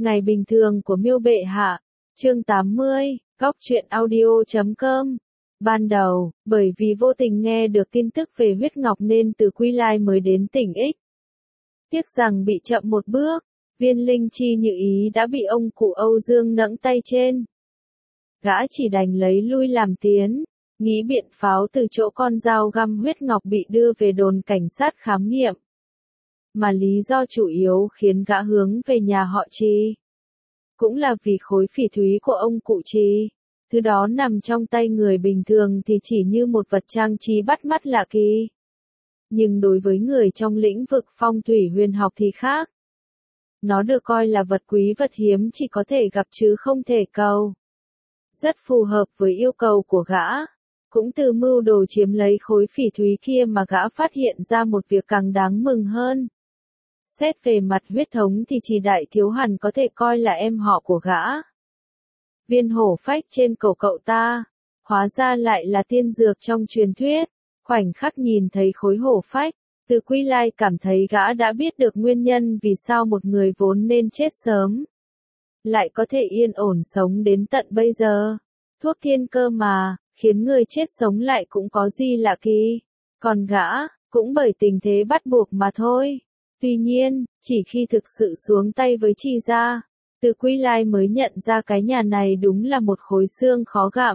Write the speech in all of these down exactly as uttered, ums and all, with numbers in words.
Ngày bình thường của Miêu Bệ Hạ, chương tám mươi, góc truyện audio chấm com. Ban đầu, bởi vì vô tình nghe được tin tức về huyết ngọc nên Từ Quy Lai mới đến tỉnh X. Tiếc rằng bị chậm một bước, Viên Linh Chi như ý đã bị ông cụ Âu Dương nẫng tay trên. Gã chỉ đành lấy lui làm tiến, nghĩ biện pháo từ chỗ con dao găm huyết ngọc bị đưa về đồn cảnh sát khám nghiệm. Mà lý do chủ yếu khiến gã hướng về nhà họ Trì cũng là vì khối phỉ thúy của ông cụ Trì. Thứ đó nằm trong tay người bình thường thì chỉ như một vật trang trí bắt mắt lạ kỳ. Nhưng đối với người trong lĩnh vực phong thủy huyền học thì khác. Nó được coi là vật quý vật hiếm chỉ có thể gặp chứ không thể cầu. Rất phù hợp với yêu cầu của gã. Cũng từ mưu đồ chiếm lấy khối phỉ thúy kia mà gã phát hiện ra một việc càng đáng mừng hơn. Xét về mặt huyết thống thì Trì Đại Thiếu hẳn có thể coi là em họ của gã. Viên hổ phách trên cổ cậu ta, hóa ra lại là tiên dược trong truyền thuyết. Khoảnh khắc nhìn thấy khối hổ phách, Từ Quy Lai cảm thấy gã đã biết được nguyên nhân vì sao một người vốn nên chết sớm lại có thể yên ổn sống đến tận bây giờ. Thuốc thiên cơ mà, khiến người chết sống lại cũng có gì lạ kỳ. Còn gã, cũng bởi tình thế bắt buộc mà thôi. Tuy nhiên, chỉ khi thực sự xuống tay với Trì gia, Từ Quy Lai mới nhận ra cái nhà này đúng là một khối xương khó gặm.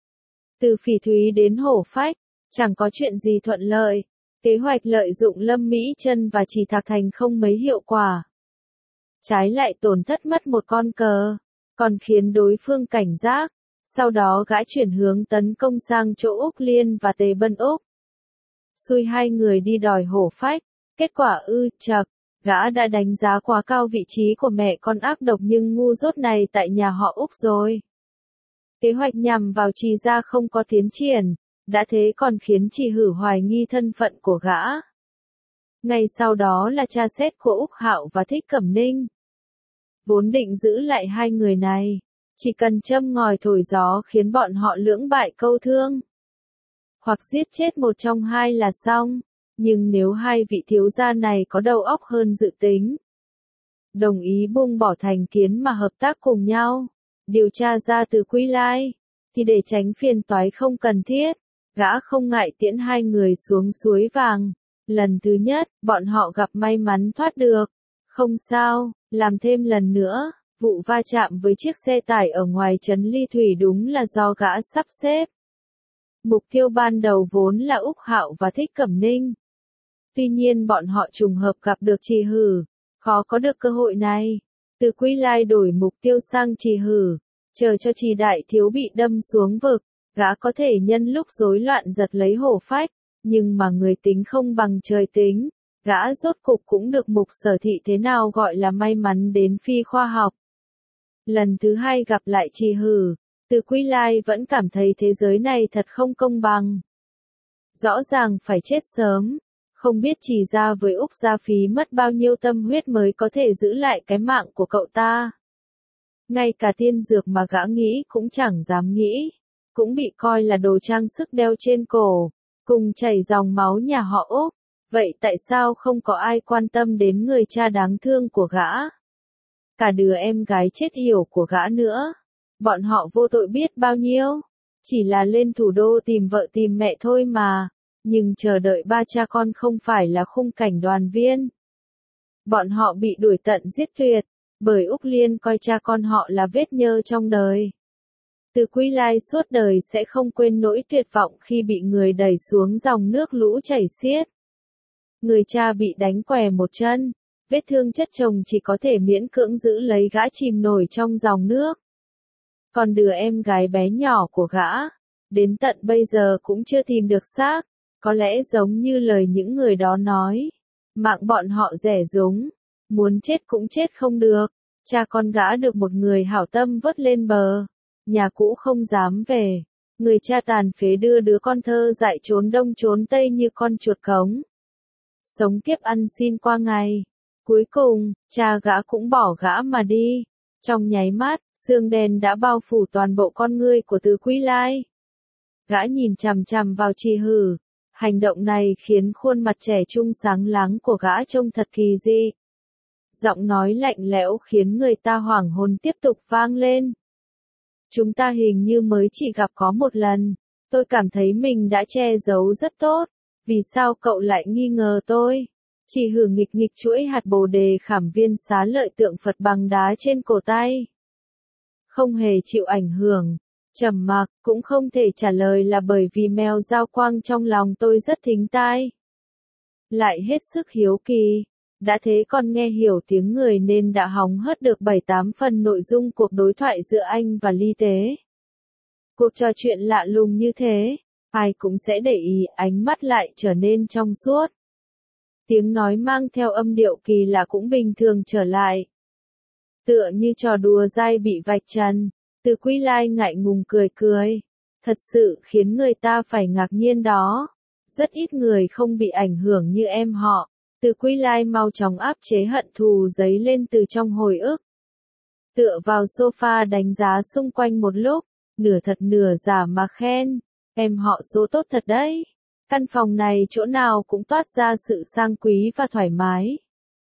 Từ phỉ thúy đến hổ phách, chẳng có chuyện gì thuận lợi. Kế hoạch lợi dụng Lâm Mỹ Chân và Trì Thạc Thành không mấy hiệu quả. Trái lại tổn thất mất một con cờ, còn khiến đối phương cảnh giác. Sau đó gã chuyển hướng tấn công sang chỗ Úc Liên và Tề Bân Úc. Xui hai người đi đòi hổ phách, kết quả ư chậc, gã đã đánh giá quá cao vị trí của mẹ con ác độc nhưng ngu dốt này tại nhà họ Úc rồi. Kế hoạch nhằm vào Trì gia không có tiến triển, đã thế còn khiến Trì Hử hoài nghi thân phận của gã. Ngay sau đó là tra xét của Úc Hạo và Thích Cẩm Ninh. Vốn định giữ lại hai người này, chỉ cần châm ngòi thổi gió khiến bọn họ lưỡng bại câu thương. Hoặc giết chết một trong hai là xong, nhưng nếu hai vị thiếu gia này có đầu óc hơn dự tính, đồng ý buông bỏ thành kiến mà hợp tác cùng nhau, điều tra ra Từ Quy Lai, thì để tránh phiền toái không cần thiết, gã không ngại tiễn hai người xuống suối vàng. Lần thứ nhất, bọn họ gặp may mắn thoát được. Không sao, làm thêm lần nữa, vụ va chạm với chiếc xe tải ở ngoài trấn Ly Thủy đúng là do gã sắp xếp. Mục tiêu ban đầu vốn là Úc Hạo và Thích Cẩm Ninh. Tuy nhiên bọn họ trùng hợp gặp được Trì Hử, khó có được cơ hội này. Từ Quy Lai đổi mục tiêu sang Trì Hử, chờ cho Trì Đại Thiếu bị đâm xuống vực, gã có thể nhân lúc rối loạn giật lấy hổ phách, nhưng mà người tính không bằng trời tính, gã rốt cục cũng được Mục Sở Thị thế nào gọi là may mắn đến phi khoa học. Lần thứ hai gặp lại Trì Hử, Từ Quy Lai vẫn cảm thấy thế giới này thật không công bằng. Rõ ràng phải chết sớm, không biết Trì gia với Úc gia phí mất bao nhiêu tâm huyết mới có thể giữ lại cái mạng của cậu ta. Ngay cả tiên dược mà gã nghĩ cũng chẳng dám nghĩ, cũng bị coi là đồ trang sức đeo trên cổ, cùng chảy dòng máu nhà họ Úc. Vậy tại sao không có ai quan tâm đến người cha đáng thương của gã? Cả đứa em gái chết yểu của gã nữa. Bọn họ vô tội biết bao nhiêu. Chỉ là lên thủ đô tìm vợ tìm mẹ thôi mà. Nhưng chờ đợi ba cha con không phải là khung cảnh đoàn viên. Bọn họ bị đuổi tận giết tuyệt, bởi Úc Liên coi cha con họ là vết nhơ trong đời. Từ Quy Lai suốt đời sẽ không quên nỗi tuyệt vọng khi bị người đẩy xuống dòng nước lũ chảy xiết. Người cha bị đánh què một chân, vết thương chất chồng chỉ có thể miễn cưỡng giữ lấy gã chìm nổi trong dòng nước. Còn đứa em gái bé nhỏ của gã, đến tận bây giờ cũng chưa tìm được xác, có lẽ giống như lời những người đó nói. Mạng bọn họ rẻ rúng, muốn chết cũng chết không được. Cha con gã được một người hảo tâm vớt lên bờ, nhà cũ không dám về. Người cha tàn phế đưa đứa con thơ dại trốn đông trốn tây như con chuột cống. Sống kiếp ăn xin qua ngày. Cuối cùng, cha gã cũng bỏ gã mà đi. Trong nháy mắt, sương đen đã bao phủ toàn bộ con ngươi của Từ Quy Lai. Gã nhìn chằm chằm vào Trì Hử. Hành động này khiến khuôn mặt trẻ trung sáng láng của gã trông thật kỳ dị. Giọng nói lạnh lẽo khiến người ta hoảng hồn tiếp tục vang lên. Chúng ta hình như mới chỉ gặp có một lần. Tôi cảm thấy mình đã che giấu rất tốt. Vì sao cậu lại nghi ngờ tôi? Chỉ Hử nghịch nghịch chuỗi hạt bồ đề khảm viên xá lợi tượng Phật bằng đá trên cổ tay. Không hề chịu ảnh hưởng. Trầm mặc, cũng không thể trả lời là bởi vì mèo giao quang trong lòng tôi rất thính tai. Lại hết sức hiếu kỳ. Đã thế còn nghe hiểu tiếng người nên đã hóng hớt được bảy tám phần nội dung cuộc đối thoại giữa anh và Ly Tế. Cuộc trò chuyện lạ lùng như thế, ai cũng sẽ để ý, ánh mắt lại trở nên trong suốt. Tiếng nói mang theo âm điệu kỳ lạ cũng bình thường trở lại. Tựa như trò đùa dai bị vạch trần, Từ Quy Lai ngại ngùng cười cười. Thật sự khiến người ta phải ngạc nhiên đó. Rất ít người không bị ảnh hưởng như em họ. Từ Quy Lai mau chóng áp chế hận thù dấy lên từ trong hồi ức. Tựa vào sofa đánh giá xung quanh một lúc, nửa thật nửa giả mà khen. Em họ số tốt thật đấy. Căn phòng này chỗ nào cũng toát ra sự sang quý và thoải mái.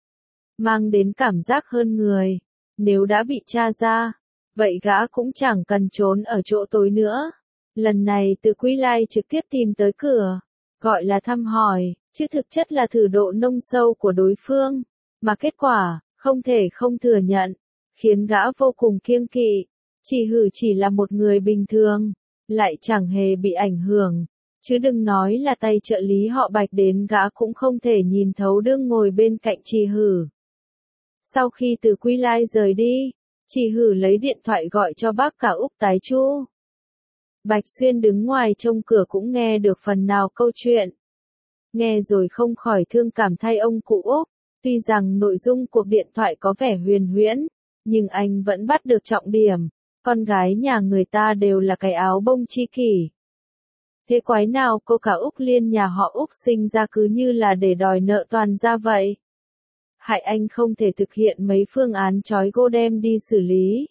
Mang đến cảm giác hơn người. Nếu đã bị tra ra, vậy gã cũng chẳng cần trốn ở chỗ tối nữa. Lần này Từ Quy Lai trực tiếp tìm tới cửa. Gọi là thăm hỏi, chứ thực chất là thử độ nông sâu của đối phương. Mà kết quả, không thể không thừa nhận, khiến gã vô cùng kiêng kỵ. Chỉ Hử chỉ là một người bình thường, lại chẳng hề bị ảnh hưởng. Chứ đừng nói là tay trợ lý họ Bạch đến gã cũng không thể nhìn thấu đương ngồi bên cạnh Chỉ Hử. Sau khi Từ Quy Lai rời đi, Chỉ Hử lấy điện thoại gọi cho bác cả Úc Tái Chu. Bạch Xuyên đứng ngoài trông cửa cũng nghe được phần nào câu chuyện. Nghe rồi không khỏi thương cảm thay ông cụ Úc. Tuy rằng nội dung cuộc điện thoại có vẻ huyền huyễn, nhưng anh vẫn bắt được trọng điểm. Con gái nhà người ta đều là cái áo bông chi kỷ. Thế quái nào cô cả Úc Liên nhà họ Úc sinh ra cứ như là để đòi nợ toàn ra vậy? Hại anh không thể thực hiện mấy phương án trói gô đem đi xử lý.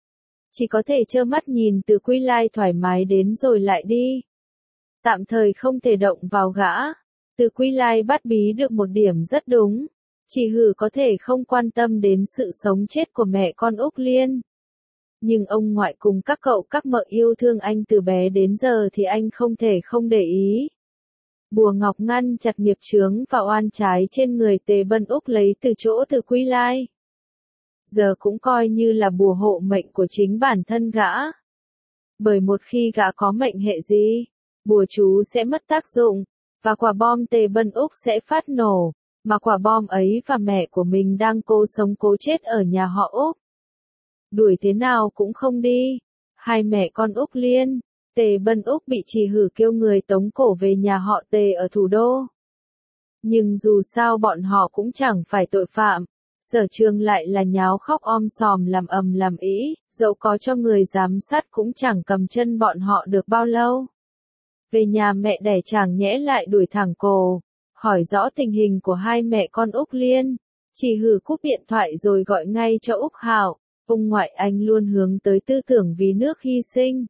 Chỉ có thể trơ mắt nhìn Từ Quy Lai thoải mái đến rồi lại đi. Tạm thời không thể động vào gã. Từ Quy Lai bắt bí được một điểm rất đúng. Chỉ Hử có thể không quan tâm đến sự sống chết của mẹ con Úc Liên. Nhưng ông ngoại cùng các cậu các mợ yêu thương anh từ bé đến giờ thì anh không thể không để ý. Bùa ngọc ngăn chặt nghiệp chướng và oan trái trên người Tề Bân Úc lấy từ chỗ Từ Quy Lai. Giờ cũng coi như là bùa hộ mệnh của chính bản thân gã. Bởi một khi gã có mệnh hệ gì, bùa chú sẽ mất tác dụng, và quả bom Tề Bân Úc sẽ phát nổ, mà quả bom ấy và mẹ của mình đang cố sống cố chết ở nhà họ Úc. Đuổi thế nào cũng không đi. Hai mẹ con Úc Liên, Tề Bân Úc bị Chỉ Hử kêu người tống cổ về nhà họ Tề ở thủ đô. Nhưng dù sao bọn họ cũng chẳng phải tội phạm. Sở Trường lại là nháo khóc om sòm làm ầm làm ĩ, dẫu có cho người giám sát cũng chẳng cầm chân bọn họ được bao lâu. Về nhà mẹ đẻ chàng nhẽ lại đuổi thẳng cổ, hỏi rõ tình hình của hai mẹ con Úc Liên. Chỉ Hử cúp điện thoại rồi gọi ngay cho Úc Hạo. Ông ngoại anh luôn hướng tới tư tưởng vì nước hy sinh,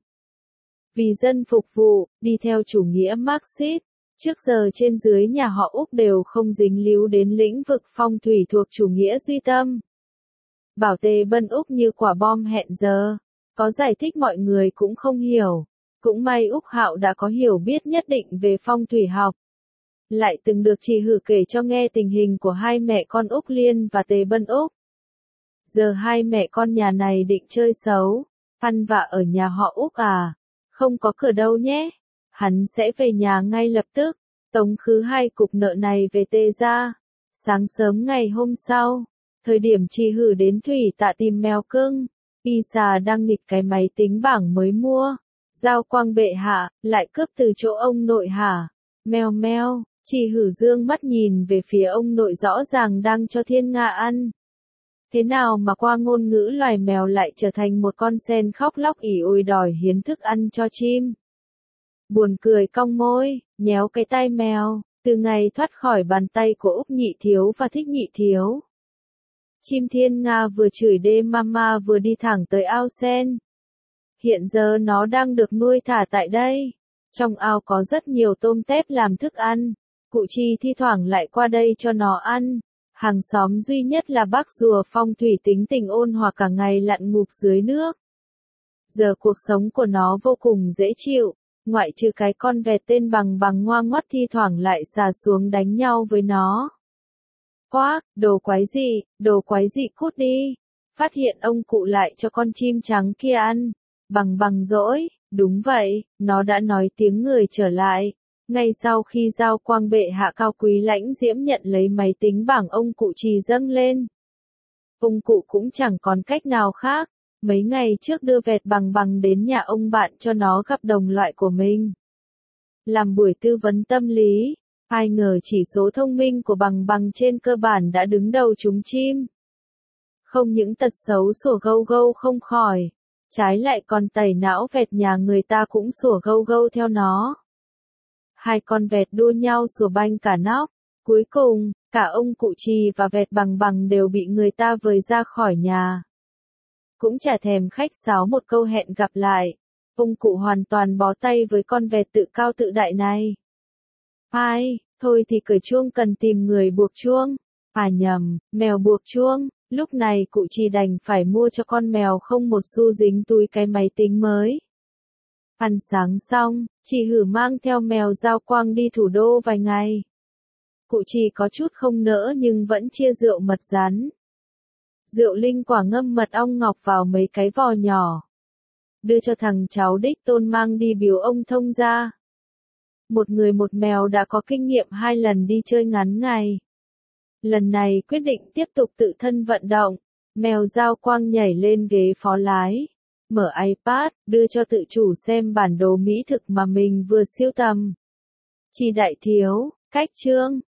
vì dân phục vụ, đi theo chủ nghĩa Marxist. Trước giờ trên dưới nhà họ Úc đều không dính líu đến lĩnh vực phong thủy thuộc chủ nghĩa duy tâm. Bảo Tề Bân Úc như quả bom hẹn giờ, có giải thích mọi người cũng không hiểu. Cũng may Úc Hạo đã có hiểu biết nhất định về phong thủy học. Lại từng được Chỉ Hử kể cho nghe tình hình của hai mẹ con Úc Liên và Tề Bân Úc. Giờ hai mẹ con nhà này định chơi xấu, ăn vạ ở nhà họ Úc à? Không có cửa đâu nhé. Hắn sẽ về nhà ngay lập tức, tống khứ hai cục nợ này về Tề gia. Sáng sớm ngày hôm sau, thời điểm Chỉ Hử đến Thủy Tạ tìm mèo cưng, Y Xà đang nghịch cái máy tính bảng mới mua. Giao Quang bệ hạ, lại cướp từ chỗ ông nội hả? Mèo meo, Chỉ Hử dương mắt nhìn về phía ông nội rõ ràng đang cho Thiên Nga ăn. Thế nào mà qua ngôn ngữ loài mèo lại trở thành một con sen khóc lóc ỉ ôi đòi hiến thức ăn cho chim. Buồn cười cong môi, nhéo cái tai mèo, từ ngày thoát khỏi bàn tay của Úc Nhị Thiếu và Thích Nhị Thiếu. Chim Thiên Nga vừa chửi đê mama vừa đi thẳng tới ao sen. Hiện giờ nó đang được nuôi thả tại đây. Trong ao có rất nhiều tôm tép làm thức ăn. Cụ Chi thi thoảng lại qua đây cho nó ăn. Hàng xóm duy nhất là bác rùa phong thủy tính tình ôn hòa cả ngày lặn ngụp dưới nước. Giờ cuộc sống của nó vô cùng dễ chịu, ngoại trừ cái con vẹt tên Bằng Bằng ngoan ngoắt thi thoảng lại xà xuống đánh nhau với nó. Quác, đồ quái gì, đồ quái gì cút đi. Phát hiện ông cụ lại cho con chim trắng kia ăn. Bằng Bằng dỗi, đúng vậy, nó đã nói tiếng người trở lại. Ngay sau khi Giao Quang bệ hạ cao quý lãnh diễm nhận lấy máy tính bảng ông cụ trì dâng lên. Ông cụ cũng chẳng còn cách nào khác. Mấy ngày trước đưa vẹt Bằng Bằng đến nhà ông bạn cho nó gặp đồng loại của mình. Làm buổi tư vấn tâm lý, ai ngờ chỉ số thông minh của Bằng Bằng trên cơ bản đã đứng đầu chúng chim. Không những tật xấu sủa gâu gâu không khỏi, trái lại còn tẩy não vẹt nhà người ta cũng sủa gâu gâu theo nó. Hai con vẹt đua nhau sủa banh cả nóc, cuối cùng, cả ông cụ trì và vẹt Bằng Bằng đều bị người ta vời ra khỏi nhà. Cũng chả thèm khách sáo một câu hẹn gặp lại, ông cụ hoàn toàn bó tay với con vẹt tự cao tự đại này. Ai, thôi thì cởi chuông cần tìm người buộc chuông. À nhầm, mèo buộc chuông, lúc này cụ trì đành phải mua cho con mèo không một xu dính túi cái máy tính mới. Ăn sáng xong, chị Hử mang theo mèo Giao Quang đi thủ đô vài ngày. Cụ trì có chút không nỡ nhưng vẫn chia rượu mật rắn. Rượu linh quả ngâm mật ong ngọc vào mấy cái vò nhỏ. Đưa cho thằng cháu đích tôn mang đi biếu ông thông gia. Một người một mèo đã có kinh nghiệm hai lần đi chơi ngắn ngày. Lần này quyết định tiếp tục tự thân vận động. Mèo Giao Quang nhảy lên ghế phó lái. Mở iPad, đưa cho tự chủ xem bản đồ mỹ thực mà mình vừa siêu tầm. Chị đại thiếu, cách chương.